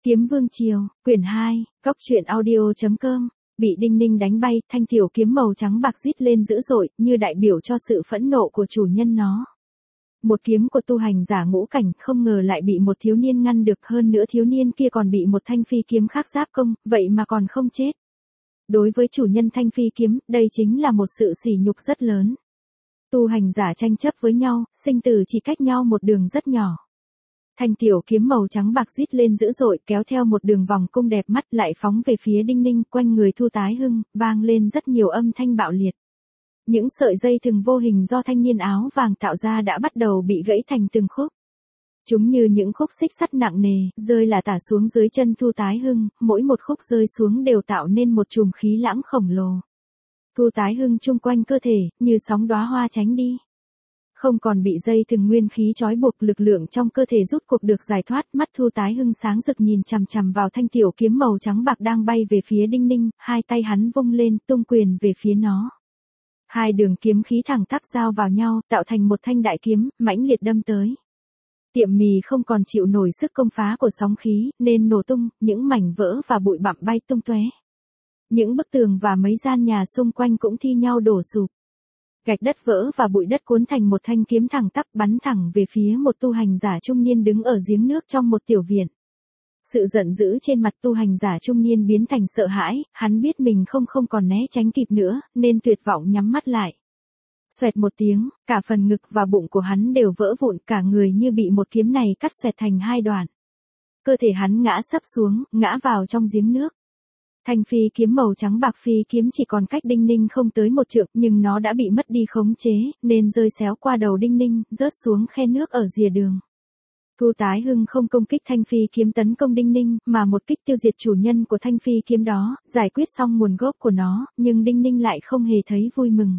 Kiếm Vương Triều, quyển 2, góc truyện audio.com. Bị Đinh Ninh đánh bay, thanh tiểu kiếm màu trắng bạc rít lên dữ dội, như đại biểu cho sự phẫn nộ của chủ nhân nó. Một kiếm của tu hành giả ngũ cảnh, không ngờ lại bị một thiếu niên ngăn được, hơn nữa thiếu niên kia còn bị một thanh phi kiếm khác giáp công, vậy mà còn không chết. Đối với chủ nhân thanh phi kiếm, đây chính là một sự sỉ nhục rất lớn. Tu hành giả tranh chấp với nhau, sinh tử chỉ cách nhau một đường rất nhỏ. Thanh tiểu kiếm màu trắng bạc rít lên dữ dội, kéo theo một đường vòng cung đẹp mắt, lại phóng về phía Đinh Ninh, quanh người Thu Tái Hưng, vang lên rất nhiều âm thanh bạo liệt. Những sợi dây thừng vô hình do thanh niên áo vàng tạo ra đã bắt đầu bị gãy thành từng khúc. Chúng như những khúc xích sắt nặng nề, rơi là tả xuống dưới chân Thu Tái Hưng, mỗi một khúc rơi xuống đều tạo nên một chùm khí lãng khổng lồ. Thu Tái Hưng chung quanh cơ thể, như sóng đóa hoa tránh đi. Không còn bị dây thừng nguyên khí trói buộc, lực lượng trong cơ thể rút cuộc được giải thoát, mắt Thu Tái Hưng sáng rực nhìn chằm chằm vào thanh tiểu kiếm màu trắng bạc đang bay về phía Đinh Ninh, hai tay hắn vung lên, tung quyền về phía nó. Hai đường kiếm khí thẳng tắp giao vào nhau, tạo thành một thanh đại kiếm, mãnh liệt đâm tới. Tiệm mì không còn chịu nổi sức công phá của sóng khí, nên nổ tung, những mảnh vỡ và bụi bặm bay tung tóe. Những bức tường và mấy gian nhà xung quanh cũng thi nhau đổ sụp. Gạch đất vỡ và bụi đất cuốn thành một thanh kiếm thẳng tắp bắn thẳng về phía một tu hành giả trung niên đứng ở giếng nước trong một tiểu viện. Sự giận dữ trên mặt tu hành giả trung niên biến thành sợ hãi, hắn biết mình không còn né tránh kịp nữa, nên tuyệt vọng nhắm mắt lại. Xoẹt một tiếng, cả phần ngực và bụng của hắn đều vỡ vụn, cả người như bị một kiếm này cắt xoẹt thành hai đoạn. Cơ thể hắn ngã sấp xuống, ngã vào trong giếng nước. Thanh phi kiếm màu trắng bạc phi kiếm chỉ còn cách Đinh Ninh không tới một trượng, nhưng nó đã bị mất đi khống chế, nên rơi xéo qua đầu Đinh Ninh, rớt xuống khe nước ở rìa đường. Thu Tái Hưng không công kích thanh phi kiếm tấn công Đinh Ninh, mà một kích tiêu diệt chủ nhân của thanh phi kiếm đó, giải quyết xong nguồn gốc của nó, nhưng Đinh Ninh lại không hề thấy vui mừng.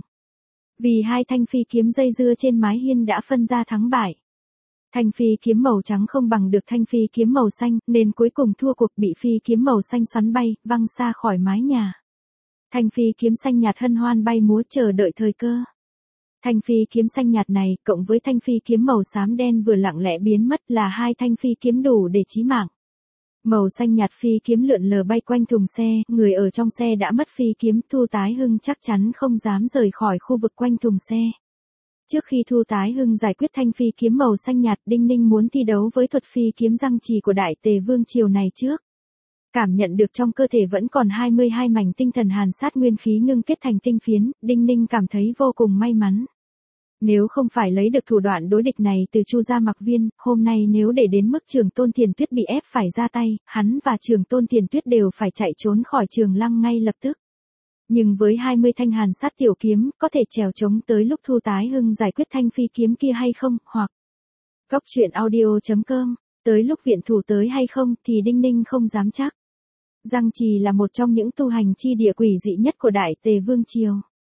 Vì hai thanh phi kiếm dây dưa trên mái hiên đã phân ra thắng bại. Thanh phi kiếm màu trắng không bằng được thanh phi kiếm màu xanh, nên cuối cùng thua cuộc, bị phi kiếm màu xanh xoắn bay, văng xa khỏi mái nhà. Thanh phi kiếm xanh nhạt hân hoan bay múa chờ đợi thời cơ. Thanh phi kiếm xanh nhạt này, cộng với thanh phi kiếm màu xám đen vừa lặng lẽ biến mất, là hai thanh phi kiếm đủ để chí mạng. Màu xanh nhạt phi kiếm lượn lờ bay quanh thùng xe, người ở trong xe đã mất phi kiếm, Thu Tái Hưng chắc chắn không dám rời khỏi khu vực quanh thùng xe. Trước khi Thu Tái Hưng giải quyết thanh phi kiếm màu xanh nhạt, Đinh Ninh muốn thi đấu với thuật phi kiếm răng trì của Đại Tề Vương Triều này trước. Cảm nhận được trong cơ thể vẫn còn 22 mảnh tinh thần hàn sát nguyên khí ngưng kết thành tinh phiến, Đinh Ninh cảm thấy vô cùng may mắn. Nếu không phải lấy được thủ đoạn đối địch này từ Chu Gia Mặc Viên, hôm nay nếu để đến mức Trường Tôn Tiền Tuyết bị ép phải ra tay, hắn và Trường Tôn Tiền Tuyết đều phải chạy trốn khỏi Trường Lăng ngay lập tức. Nhưng với 20 thanh hàn sát tiểu kiếm, có thể trèo chống tới lúc Thu Tái Hưng giải quyết thanh phi kiếm kia hay không, hoặc góc truyện audio.com, tới lúc viện thủ tới hay không thì Đinh Ninh không dám chắc. Giang Trì là một trong những tu hành chi địa quỷ dị nhất của Đại Tề Vương Triều.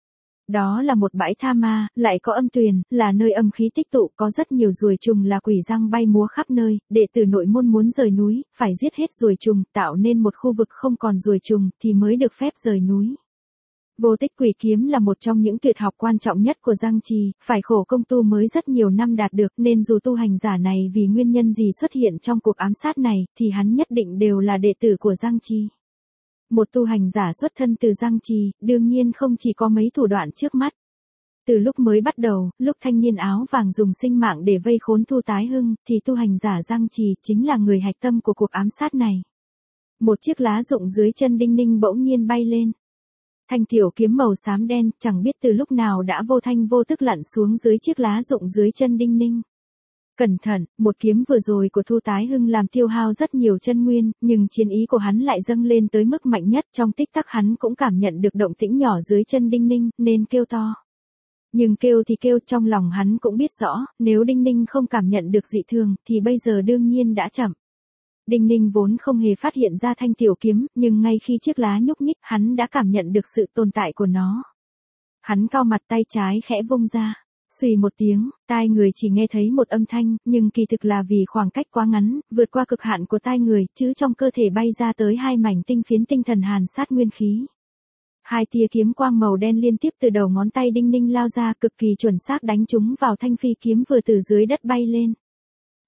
Đó là một bãi tha ma, lại có âm tuyền, là nơi âm khí tích tụ, có rất nhiều ruồi trùng là quỷ răng bay múa khắp nơi, đệ tử nội môn muốn rời núi, phải giết hết ruồi trùng, tạo nên một khu vực không còn ruồi trùng, thì mới được phép rời núi. Vô tích quỷ kiếm là một trong những tuyệt học quan trọng nhất của Giang Trì, phải khổ công tu mới rất nhiều năm đạt được, nên dù tu hành giả này vì nguyên nhân gì xuất hiện trong cuộc ám sát này, thì hắn nhất định đều là đệ tử của Giang Trì. Một tu hành giả xuất thân từ Giang Trì, đương nhiên không chỉ có mấy thủ đoạn trước mắt. Từ lúc mới bắt đầu, lúc thanh niên áo vàng dùng sinh mạng để vây khốn Thu Tái Hưng, thì tu hành giả Giang Trì chính là người hạch tâm của cuộc ám sát này. Một chiếc lá rụng dưới chân Đinh Ninh bỗng nhiên bay lên. Thanh tiểu kiếm màu xám đen, chẳng biết từ lúc nào đã vô thanh vô tức lặn xuống dưới chiếc lá rụng dưới chân Đinh Ninh. Cẩn thận, một kiếm vừa rồi của Thu Tái Hưng làm tiêu hao rất nhiều chân nguyên, nhưng chiến ý của hắn lại dâng lên tới mức mạnh nhất, trong tích tắc hắn cũng cảm nhận được động tĩnh nhỏ dưới chân Đinh Ninh, nên kêu to. Nhưng kêu thì kêu, trong lòng hắn cũng biết rõ, nếu Đinh Ninh không cảm nhận được dị thường, thì bây giờ đương nhiên đã chậm. Đinh Ninh vốn không hề phát hiện ra thanh tiểu kiếm, nhưng ngay khi chiếc lá nhúc nhích, hắn đã cảm nhận được sự tồn tại của nó. Hắn cau mặt, tay trái khẽ vung ra. Xùy một tiếng, tai người chỉ nghe thấy một âm thanh, nhưng kỳ thực là vì khoảng cách quá ngắn, vượt qua cực hạn của tai người, chứ trong cơ thể bay ra tới hai mảnh tinh phiến tinh thần hàn sát nguyên khí. Hai tia kiếm quang màu đen liên tiếp từ đầu ngón tay Đinh Ninh lao ra, cực kỳ chuẩn xác đánh trúng vào thanh phi kiếm vừa từ dưới đất bay lên.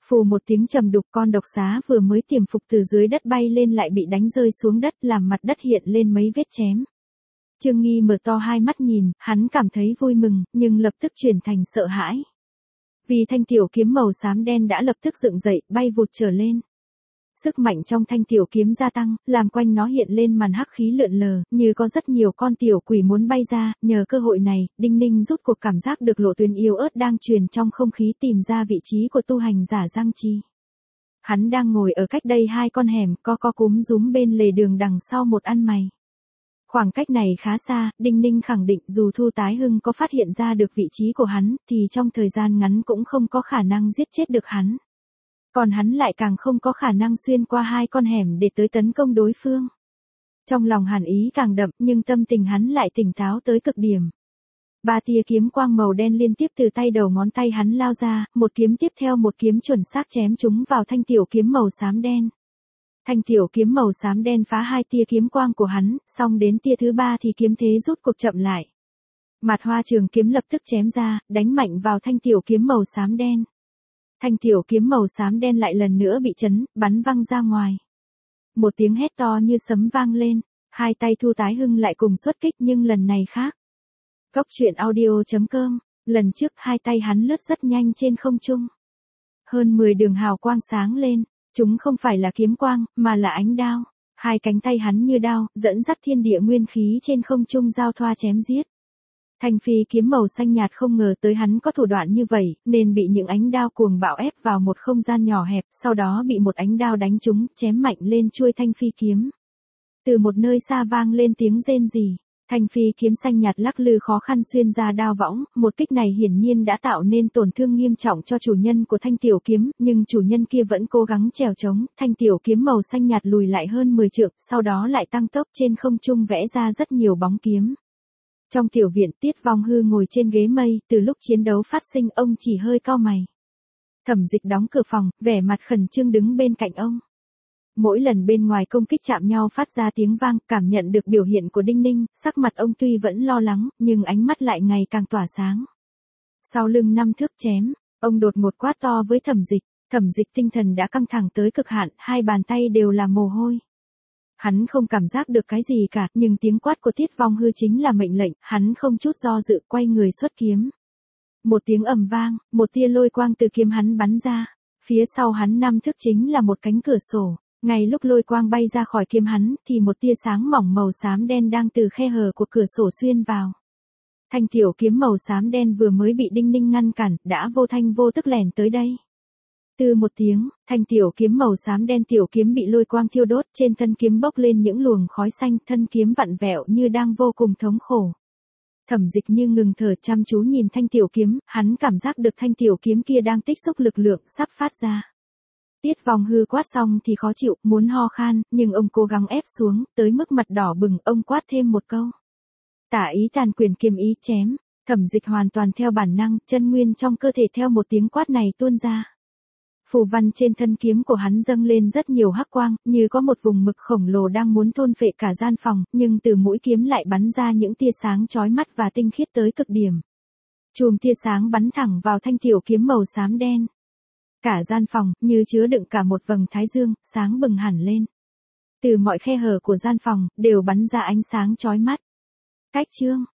Phù một tiếng trầm đục, con độc xá vừa mới tiềm phục từ dưới đất bay lên lại bị đánh rơi xuống đất, làm mặt đất hiện lên mấy vết chém. Trương Nghi mở to hai mắt nhìn, hắn cảm thấy vui mừng, nhưng lập tức chuyển thành sợ hãi. Vì thanh tiểu kiếm màu xám đen đã lập tức dựng dậy, bay vụt trở lên. Sức mạnh trong thanh tiểu kiếm gia tăng, làm quanh nó hiện lên màn hắc khí lượn lờ, như có rất nhiều con tiểu quỷ muốn bay ra. Nhờ cơ hội này, Đinh Ninh rút cuộc cảm giác được lộ tuyến yếu ớt đang truyền trong không khí, tìm ra vị trí của tu hành giả Giang Chi. Hắn đang ngồi ở cách đây 2 con hẻm, co cúm rúm bên lề đường đằng sau một ăn mày. Khoảng cách này khá xa, Đinh Ninh khẳng định dù Thu Tái Hưng có phát hiện ra được vị trí của hắn, thì trong thời gian ngắn cũng không có khả năng giết chết được hắn. Còn hắn lại càng không có khả năng xuyên qua 2 con hẻm để tới tấn công đối phương. Trong lòng hàn ý càng đậm, nhưng tâm tình hắn lại tỉnh táo tới cực điểm. 3 tia kiếm quang màu đen liên tiếp từ tay đầu ngón tay hắn lao ra, một kiếm tiếp theo một kiếm chuẩn xác chém chúng vào thanh tiểu kiếm màu xám đen. Thanh tiểu kiếm màu xám đen phá 2 tia kiếm quang của hắn, xong đến tia thứ 3 thì kiếm thế rút cuộc chậm lại. Mạt Hoa trường kiếm lập tức chém ra, đánh mạnh vào thanh tiểu kiếm màu xám đen. Thanh tiểu kiếm màu xám đen lại lần nữa bị chấn, bắn văng ra ngoài. Một tiếng hét to như sấm vang lên, 2 tay Thu Tái Hưng lại cùng xuất kích, nhưng lần này khác. Cốc truyện audio.com, lần trước 2 tay hắn lướt rất nhanh trên không trung. Hơn 10 đường hào quang sáng lên, chúng không phải là kiếm quang, mà là ánh đao. 2 cánh tay hắn như đao, dẫn dắt thiên địa nguyên khí trên không trung giao thoa chém giết. Thanh phi kiếm màu xanh nhạt không ngờ tới hắn có thủ đoạn như vậy, nên bị những ánh đao cuồng bạo ép vào một không gian nhỏ hẹp, sau đó bị một ánh đao đánh trúng, chém mạnh lên chuôi thanh phi kiếm. Từ một nơi xa vang lên tiếng rên rỉ, thanh phi kiếm xanh nhạt lắc lư khó khăn xuyên ra đao võng, một kích này hiển nhiên đã tạo nên tổn thương nghiêm trọng cho chủ nhân của thanh tiểu kiếm, nhưng chủ nhân kia vẫn cố gắng trèo chống, thanh tiểu kiếm màu xanh nhạt lùi lại hơn 10 trượng, sau đó lại tăng tốc trên không trung vẽ ra rất nhiều bóng kiếm. Trong tiểu viện, Tiết Vong Hư ngồi trên ghế mây, từ lúc chiến đấu phát sinh ông chỉ hơi cau mày. Thẩm Dịch đóng cửa phòng, vẻ mặt khẩn trương đứng bên cạnh ông. Mỗi lần bên ngoài công kích chạm nhau phát ra tiếng vang, cảm nhận được biểu hiện của Đinh Ninh, sắc mặt ông tuy vẫn lo lắng, nhưng ánh mắt lại ngày càng tỏa sáng. Sau lưng 5 thước chém, ông đột ngột quát to với Thẩm Dịch tinh thần đã căng thẳng tới cực hạn, 2 bàn tay đều là mồ hôi. Hắn không cảm giác được cái gì cả, nhưng tiếng quát của Tiết Vong Hư chính là mệnh lệnh, hắn không chút do dự quay người xuất kiếm. Một tiếng ầm vang, một tia lôi quang từ kiếm hắn bắn ra, phía sau hắn 5 thước chính là một cánh cửa sổ. Ngay lúc lôi quang bay ra khỏi kiếm hắn, thì một tia sáng mỏng màu xám đen đang từ khe hở của cửa sổ xuyên vào. Thanh tiểu kiếm màu xám đen vừa mới bị Đinh Ninh ngăn cản, đã vô thanh vô tức lẻn tới đây. Từ một tiếng, thanh tiểu kiếm màu xám đen tiểu kiếm bị lôi quang thiêu đốt, trên thân kiếm bốc lên những luồng khói xanh, thân kiếm vặn vẹo như đang vô cùng thống khổ. Thẩm Dịch như ngừng thở chăm chú nhìn thanh tiểu kiếm, hắn cảm giác được thanh tiểu kiếm kia đang tích xúc lực lượng sắp phát ra. Tiết Vong Hư quát xong thì khó chịu, muốn ho khan, nhưng ông cố gắng ép xuống, tới mức mặt đỏ bừng, ông quát thêm một câu. Tả ý tàn quyền kiềm ý chém, Thẩm Dịch hoàn toàn theo bản năng, chân nguyên trong cơ thể theo một tiếng quát này tuôn ra. Phù văn trên thân kiếm của hắn dâng lên rất nhiều hắc quang, như có một vùng mực khổng lồ đang muốn thôn phệ cả gian phòng, nhưng từ mũi kiếm lại bắn ra những tia sáng chói mắt và tinh khiết tới cực điểm. Chùm tia sáng bắn thẳng vào thanh tiểu kiếm màu xám đen. Cả gian phòng, như chứa đựng cả một vầng thái dương, sáng bừng hẳn lên. Từ mọi khe hở của gian phòng, đều bắn ra ánh sáng chói mắt. Cách chương.